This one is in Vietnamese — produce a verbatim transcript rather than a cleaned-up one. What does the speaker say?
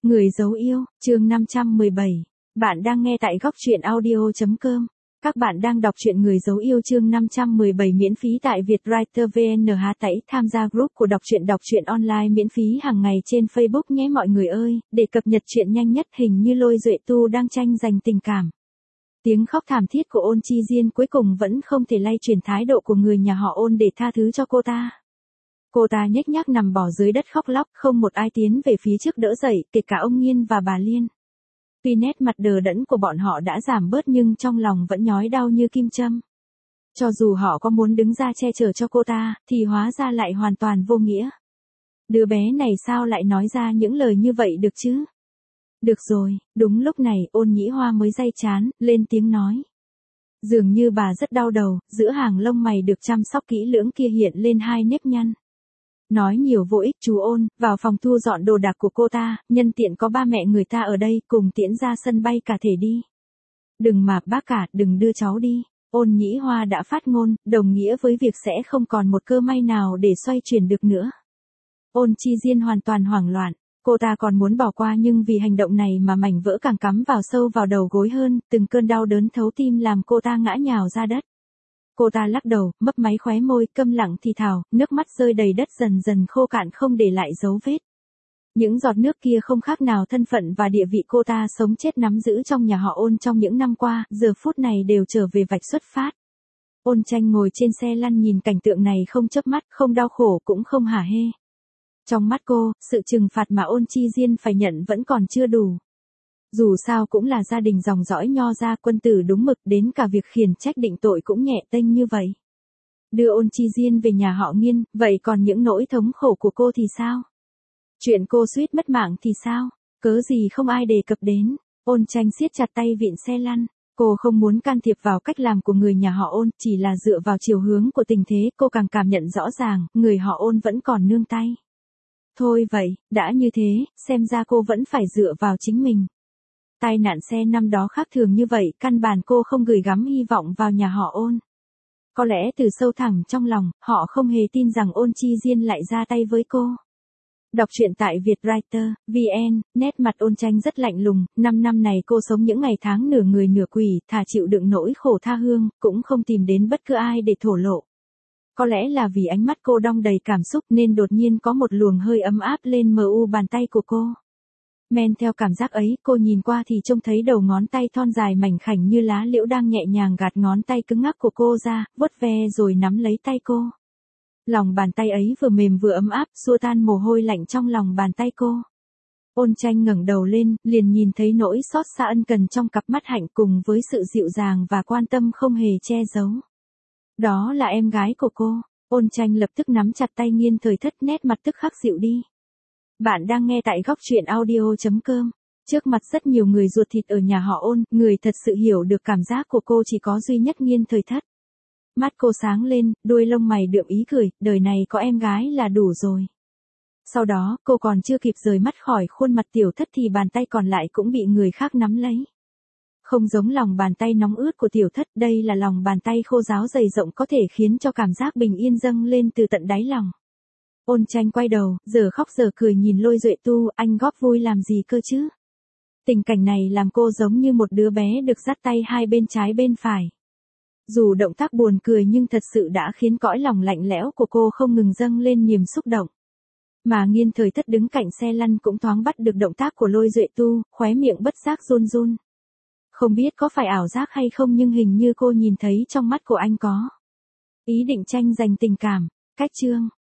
Người dấu yêu, chương năm trăm mười bảy. Bạn đang nghe tại góc truyện audio chấm com. Các bạn đang đọc truyện Người dấu yêu chương năm trăm mười bảy miễn phí tại Vietwriter vê en hát tẩy tham gia group của đọc truyện đọc truyện online miễn phí hàng ngày trên Facebook nhé mọi người ơi, để cập nhật truyện nhanh nhất. Hình như Lôi Duệ Tu đang tranh giành tình cảm. Tiếng khóc thảm thiết của Ôn Chi Diên cuối cùng vẫn không thể lay chuyển thái độ của người nhà họ Ôn để tha thứ cho cô ta. Cô ta nhếch nhác nằm bò dưới đất khóc lóc, không một ai tiến về phía trước đỡ dậy, kể cả ông Nghiên và bà Liên. Tuy nét mặt đờ đẫn của bọn họ đã giảm bớt nhưng trong lòng vẫn nhói đau như kim châm. Cho dù họ có muốn đứng ra che chở cho cô ta, thì hóa ra lại hoàn toàn vô nghĩa. Đứa bé này sao lại nói ra những lời như vậy được chứ? Được rồi, đúng lúc này Ôn Nhĩ Hoa mới day chán, lên tiếng nói. Dường như bà rất đau đầu, giữa hàng lông mày được chăm sóc kỹ lưỡng kia hiện lên hai nếp nhăn. Nói nhiều vô ích, chú Ôn, vào phòng thu dọn đồ đạc của cô ta, nhân tiện có ba mẹ người ta ở đây, cùng tiễn ra sân bay cả thể đi. Đừng mà bác cả, đừng đưa cháu đi. Ôn Nhĩ Hoa đã phát ngôn, đồng nghĩa với việc sẽ không còn một cơ may nào để xoay chuyển được nữa. Ôn Chi Diên hoàn toàn hoảng loạn, cô ta còn muốn bỏ qua nhưng vì hành động này mà mảnh vỡ càng cắm vào sâu vào đầu gối hơn, từng cơn đau đớn thấu tim làm cô ta ngã nhào ra đất. Cô ta lắc đầu, mấp máy khóe môi, câm lặng thì thào, nước mắt rơi đầy đất dần dần khô cạn không để lại dấu vết. Những giọt nước kia không khác nào thân phận và địa vị cô ta sống chết nắm giữ trong nhà họ Ôn trong những năm qua, giờ phút này đều trở về vạch xuất phát. Ôn Tranh ngồi trên xe lăn nhìn cảnh tượng này không chớp mắt, không đau khổ cũng không hả hê. Trong mắt cô, sự trừng phạt mà Ôn Chi Diên phải nhận vẫn còn chưa đủ. Dù sao cũng là gia đình dòng dõi Nho gia, quân tử đúng mực, đến cả việc khiển trách định tội cũng nhẹ tênh như vậy. Đưa Ôn Chi Diên về nhà họ Nghiên, vậy còn những nỗi thống khổ của cô thì sao? Chuyện cô suýt mất mạng thì sao? Cớ gì không ai đề cập đến? Ôn Tranh siết chặt tay vịn xe lăn. Cô không muốn can thiệp vào cách làm của người nhà họ Ôn, chỉ là dựa vào chiều hướng của tình thế, cô càng cảm nhận rõ ràng, người họ Ôn vẫn còn nương tay. Thôi vậy, đã như thế, xem ra cô vẫn phải dựa vào chính mình. Tai nạn xe năm đó khác thường như vậy, căn bản cô không gửi gắm hy vọng vào nhà họ Ôn. Có lẽ từ sâu thẳm trong lòng, họ không hề tin rằng Ôn Chi Diên lại ra tay với cô. Đọc truyện tại Vietwriter vê en, nét mặt Ôn Tranh rất lạnh lùng, năm năm này cô sống những ngày tháng nửa người nửa quỷ, thà chịu đựng nỗi khổ tha hương, cũng không tìm đến bất cứ ai để thổ lộ. Có lẽ là vì ánh mắt cô đong đầy cảm xúc nên đột nhiên có một luồng hơi ấm áp lên mờ u bàn tay của cô. Men theo cảm giác ấy, cô nhìn qua thì trông thấy đầu ngón tay thon dài mảnh khảnh như lá liễu đang nhẹ nhàng gạt ngón tay cứng ngắc của cô ra, vuốt ve rồi nắm lấy tay cô. Lòng bàn tay ấy vừa mềm vừa ấm áp, xua tan mồ hôi lạnh trong lòng bàn tay cô. Ôn Tranh ngẩng đầu lên, liền nhìn thấy nỗi xót xa ân cần trong cặp mắt hạnh cùng với sự dịu dàng và quan tâm không hề che giấu. Đó là em gái của cô. Ôn Tranh lập tức nắm chặt tay Nghiên Thời Thất, nét mặt tức khắc dịu đi. Bạn đang nghe tại góc truyện audio chấm com. Trước mặt rất nhiều người ruột thịt ở nhà họ Ôn, người thật sự hiểu được cảm giác của cô chỉ có duy nhất Nghiên Thời Thất. Mắt cô sáng lên, đuôi lông mày đượm ý cười, đời này có em gái là đủ rồi. Sau đó, cô còn chưa kịp rời mắt khỏi khuôn mặt Tiểu Thất thì bàn tay còn lại cũng bị người khác nắm lấy. Không giống lòng bàn tay nóng ướt của Tiểu Thất, đây là lòng bàn tay khô ráo dày rộng có thể khiến cho cảm giác bình yên dâng lên từ tận đáy lòng. Ôn Tranh quay đầu, giờ khóc giờ cười nhìn Lôi Duệ Tu, anh góp vui làm gì cơ chứ? Tình cảnh này làm cô giống như một đứa bé được dắt tay hai bên trái bên phải. Dù động tác buồn cười nhưng thật sự đã khiến cõi lòng lạnh lẽo của cô không ngừng dâng lên niềm xúc động. Mà Nghiên Thời Thất đứng cạnh xe lăn cũng thoáng bắt được động tác của Lôi Duệ Tu, khóe miệng bất giác run run. Không biết có phải ảo giác hay không nhưng hình như cô nhìn thấy trong mắt của anh có ý định tranh giành tình cảm. Cách chương